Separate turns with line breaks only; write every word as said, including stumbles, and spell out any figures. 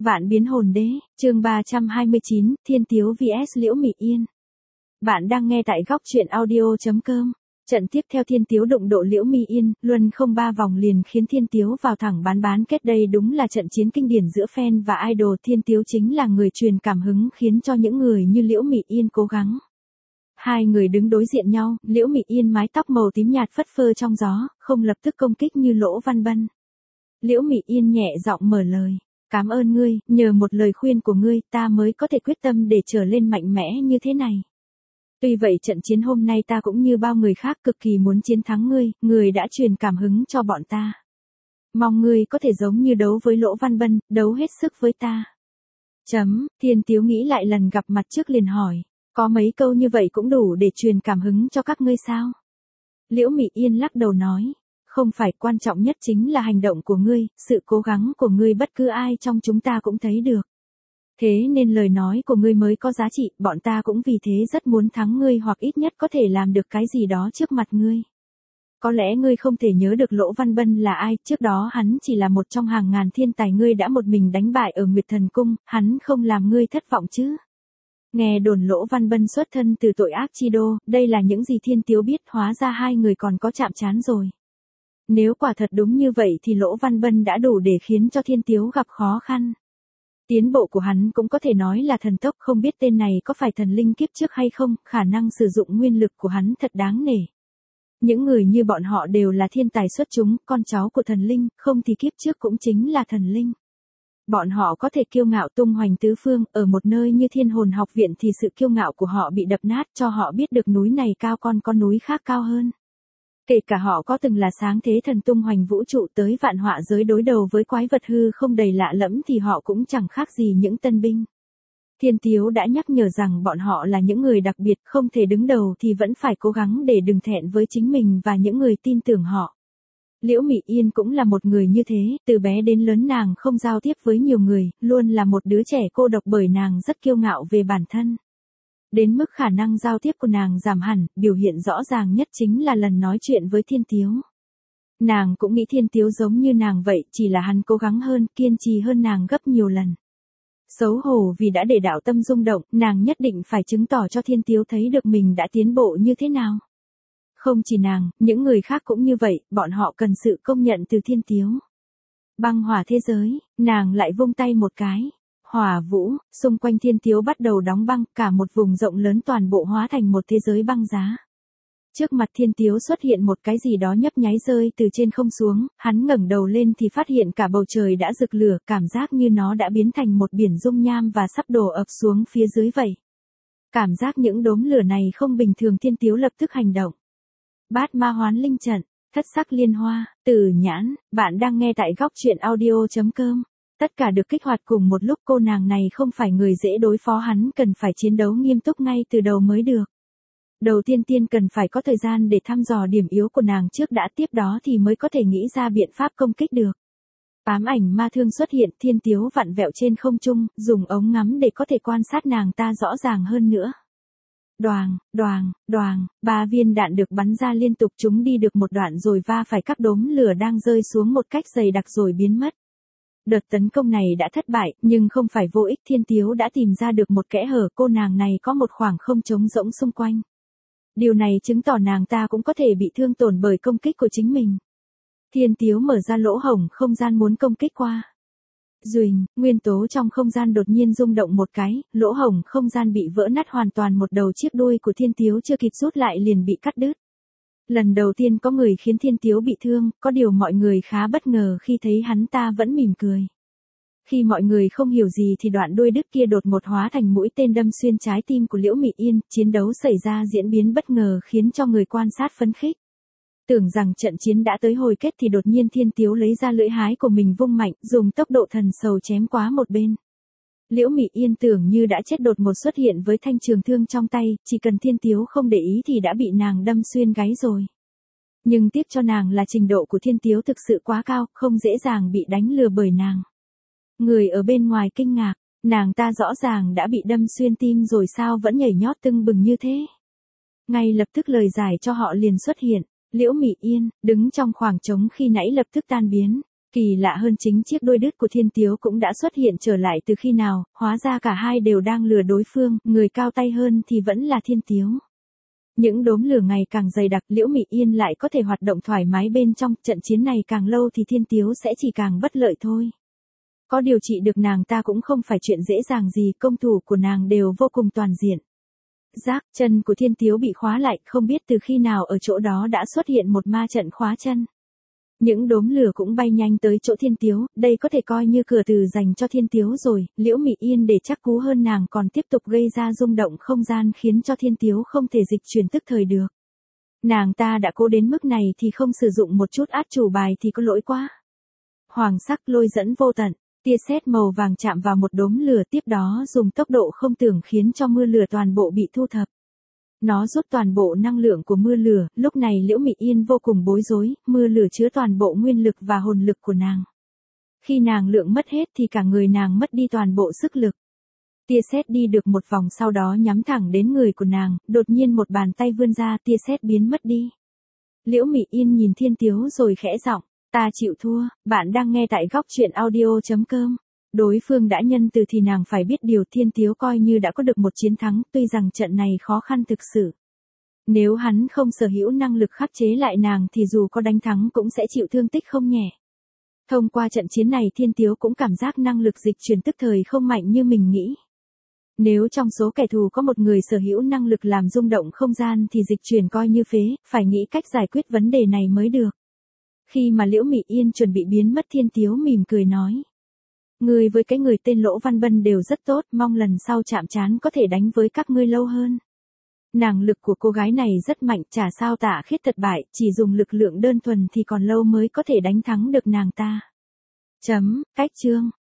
Vạn biến hồn đế, chương ba trăm hai mươi chín, Thiên Tiếu vs Liễu Mị Yên. Bạn đang nghe tại góc truyện audio chấm com. Trận tiếp theo Thiên Tiếu đụng độ Liễu Mị Yên, luân không ba vòng liền khiến Thiên Tiếu vào thẳng bán bán kết. Đây đúng là trận chiến kinh điển giữa fan và idol. Thiên Tiếu chính là người truyền cảm hứng khiến cho những người như Liễu Mị Yên cố gắng. Hai người đứng đối diện nhau, Liễu Mị Yên mái tóc màu tím nhạt phất phơ trong gió, không lập tức công kích như Lỗ Văn Bân. Liễu Mị Yên nhẹ giọng mở lời. Cảm ơn ngươi, nhờ một lời khuyên của ngươi, ta mới có thể quyết tâm để trở lên mạnh mẽ như thế này. Tuy vậy trận chiến hôm nay ta cũng như bao người khác cực kỳ muốn chiến thắng ngươi, ngươi đã truyền cảm hứng cho bọn ta. Mong ngươi có thể giống như đấu với Lỗ Văn Bân, đấu hết sức với ta. Chấm, Thiên Tiếu nghĩ lại lần gặp mặt trước liền hỏi, có mấy câu như vậy cũng đủ để truyền cảm hứng cho các ngươi sao? Liễu Mị Yên lắc đầu nói. Không phải, quan trọng nhất chính là hành động của ngươi, sự cố gắng của ngươi bất cứ ai trong chúng ta cũng thấy được. Thế nên lời nói của ngươi mới có giá trị, bọn ta cũng vì thế rất muốn thắng ngươi hoặc ít nhất có thể làm được cái gì đó trước mặt ngươi. Có lẽ ngươi không thể nhớ được Lỗ Văn Bân là ai, trước đó hắn chỉ là một trong hàng ngàn thiên tài ngươi đã một mình đánh bại ở Nguyệt Thần Cung, hắn không làm ngươi thất vọng chứ. Nghe đồn Lỗ Văn Bân xuất thân từ tội ác chi đô, đây là những gì Thiên Tiếu biết, hóa ra hai người còn có chạm trán rồi. Nếu quả thật đúng như vậy thì Lỗ Văn Bân đã đủ để khiến cho Thiên Tiếu gặp khó khăn. Tiến bộ của hắn cũng có thể nói là thần tốc, không biết tên này có phải thần linh kiếp trước hay không, khả năng sử dụng nguyên lực của hắn thật đáng nể. Những người như bọn họ đều là thiên tài xuất chúng, con cháu của thần linh, không thì kiếp trước cũng chính là thần linh. Bọn họ có thể kiêu ngạo tung hoành tứ phương, ở một nơi như Thiên Hồn Học Viện thì sự kiêu ngạo của họ bị đập nát, cho họ biết được núi này cao con con núi khác cao hơn. Kể cả họ có từng là sáng thế thần tung hoành vũ trụ tới vạn họa giới đối đầu với quái vật hư không đầy lạ lẫm thì họ cũng chẳng khác gì những tân binh. Thiên Tiếu đã nhắc nhở rằng bọn họ là những người đặc biệt, không thể đứng đầu thì vẫn phải cố gắng để đừng thẹn với chính mình và những người tin tưởng họ. Liễu Mị Yên cũng là một người như thế, từ bé đến lớn nàng không giao tiếp với nhiều người, luôn là một đứa trẻ cô độc bởi nàng rất kiêu ngạo về bản thân. Đến mức khả năng giao tiếp của nàng giảm hẳn, biểu hiện rõ ràng nhất chính là lần nói chuyện với Thiên Tiếu. Nàng cũng nghĩ Thiên Tiếu giống như nàng vậy, chỉ là hắn cố gắng hơn, kiên trì hơn nàng gấp nhiều lần. Xấu hổ vì đã để đạo tâm rung động, nàng nhất định phải chứng tỏ cho Thiên Tiếu thấy được mình đã tiến bộ như thế nào. Không chỉ nàng, những người khác cũng như vậy, bọn họ cần sự công nhận từ Thiên Tiếu. Băng hỏa thế giới, nàng lại vung tay một cái. Hỏa vũ, xung quanh Thiên Tiếu bắt đầu đóng băng, cả một vùng rộng lớn toàn bộ hóa thành một thế giới băng giá. Trước mặt Thiên Tiếu xuất hiện một cái gì đó nhấp nháy rơi từ trên không xuống, hắn ngẩng đầu lên thì phát hiện cả bầu trời đã rực lửa, cảm giác như nó đã biến thành một biển dung nham và sắp đổ ập xuống phía dưới vậy. Cảm giác những đốm lửa này không bình thường, Thiên Tiếu lập tức hành động. Bát ma hoán linh trận, thất sắc liên hoa, Tử Nhãn, bạn đang nghe tại góc truyện audio chấm com. Tất cả được kích hoạt cùng một lúc, cô nàng này không phải người dễ đối phó, hắn cần phải chiến đấu nghiêm túc ngay từ đầu mới được. Đầu tiên tiên cần phải có thời gian để thăm dò điểm yếu của nàng trước đã, tiếp đó thì mới có thể nghĩ ra biện pháp công kích được. Ám ảnh ma thương xuất hiện, Thiên Tiếu vặn vẹo trên không trung, dùng ống ngắm để có thể quan sát nàng ta rõ ràng hơn nữa. Đoàng, đoàng, đoàng, ba viên đạn được bắn ra liên tục, chúng đi được một đoạn rồi va phải các đốm lửa đang rơi xuống một cách dày đặc rồi biến mất. Đợt tấn công này đã thất bại, nhưng không phải vô ích, Thiên Tiếu đã tìm ra được một kẽ hở, cô nàng này có một khoảng không trống rỗng xung quanh. Điều này chứng tỏ nàng ta cũng có thể bị thương tổn bởi công kích của chính mình. Thiên Tiếu mở ra lỗ hổng không gian muốn công kích qua. Duỳnh, nguyên tố trong không gian đột nhiên rung động một cái, lỗ hổng không gian bị vỡ nát hoàn toàn, một đầu chiếc đuôi của Thiên Tiếu chưa kịp rút lại liền bị cắt đứt. Lần đầu tiên có người khiến Thiên Tiếu bị thương, có điều mọi người khá bất ngờ khi thấy hắn ta vẫn mỉm cười. Khi mọi người không hiểu gì thì đoạn đuôi đứt kia đột ngột hóa thành mũi tên đâm xuyên trái tim của Liễu Mị Yên, chiến đấu xảy ra diễn biến bất ngờ khiến cho người quan sát phấn khích. Tưởng rằng trận chiến đã tới hồi kết thì đột nhiên Thiên Tiếu lấy ra lưỡi hái của mình vung mạnh, dùng tốc độ thần sầu chém qua một bên. Liễu Mị Yên tưởng như đã chết đột ngột xuất hiện với thanh trường thương trong tay, chỉ cần Thiên Tiếu không để ý thì đã bị nàng đâm xuyên gáy rồi. Nhưng tiếc cho nàng là trình độ của Thiên Tiếu thực sự quá cao, không dễ dàng bị đánh lừa bởi nàng. Người ở bên ngoài kinh ngạc, nàng ta rõ ràng đã bị đâm xuyên tim rồi sao vẫn nhảy nhót tưng bừng như thế. Ngay lập tức lời giải cho họ liền xuất hiện, Liễu Mị Yên, đứng trong khoảng trống khi nãy lập tức tan biến. Kỳ lạ hơn chính chiếc đuôi đứt của Thiên Tiếu cũng đã xuất hiện trở lại từ khi nào, hóa ra cả hai đều đang lừa đối phương, người cao tay hơn thì vẫn là Thiên Tiếu. Những đốm lửa ngày càng dày đặc, Liễu Mị Yên lại có thể hoạt động thoải mái bên trong, trận chiến này càng lâu thì Thiên Tiếu sẽ chỉ càng bất lợi thôi. Có điều trị được nàng ta cũng không phải chuyện dễ dàng gì, công thủ của nàng đều vô cùng toàn diện. Rác, chân của Thiên Tiếu bị khóa lại, không biết từ khi nào ở chỗ đó đã xuất hiện một ma trận khóa chân. Những đốm lửa cũng bay nhanh tới chỗ Thiên Tiếu, đây có thể coi như cửa từ dành cho Thiên Tiếu rồi, Liễu Mị Yên để chắc cú hơn nàng còn tiếp tục gây ra rung động không gian khiến cho Thiên Tiếu không thể dịch chuyển tức thời được. Nàng ta đã cố đến mức này thì không sử dụng một chút át chủ bài thì có lỗi quá. Hoàng sắc lôi dẫn vô tận, tia sét màu vàng chạm vào một đốm lửa tiếp đó dùng tốc độ không tưởng khiến cho mưa lửa toàn bộ bị thu thập. Nó rút toàn bộ năng lượng của mưa lửa, lúc này Liễu Mị Yên vô cùng bối rối, mưa lửa chứa toàn bộ nguyên lực và hồn lực của nàng. Khi nàng lượng mất hết thì cả người nàng mất đi toàn bộ sức lực. Tia sét đi được một vòng sau đó nhắm thẳng đến người của nàng, đột nhiên một bàn tay vươn ra, tia sét biến mất đi. Liễu Mị Yên nhìn Thiên Tiếu rồi khẽ giọng, ta chịu thua, bạn đang nghe tại góc truyện audio chấm com. Đối phương đã nhân từ thì nàng phải biết điều, Thiên Tiếu coi như đã có được một chiến thắng, tuy rằng trận này khó khăn thực sự. Nếu hắn không sở hữu năng lực khắc chế lại nàng thì dù có đánh thắng cũng sẽ chịu thương tích không nhẹ. Thông qua trận chiến này Thiên Tiếu cũng cảm giác năng lực dịch chuyển tức thời không mạnh như mình nghĩ. Nếu trong số kẻ thù có một người sở hữu năng lực làm rung động không gian thì dịch chuyển coi như phế, phải nghĩ cách giải quyết vấn đề này mới được. Khi mà Liễu Mị Yên chuẩn bị biến mất Thiên Tiếu mỉm cười nói. Ngươi với cái người tên Lỗ Văn Bân đều rất tốt, mong lần sau chạm trán có thể đánh với các ngươi lâu hơn. Năng lực của cô gái này rất mạnh, chả sao Tạ Khiết thất bại, chỉ dùng lực lượng đơn thuần thì còn lâu mới có thể đánh thắng được nàng ta. Chấm, cách chương.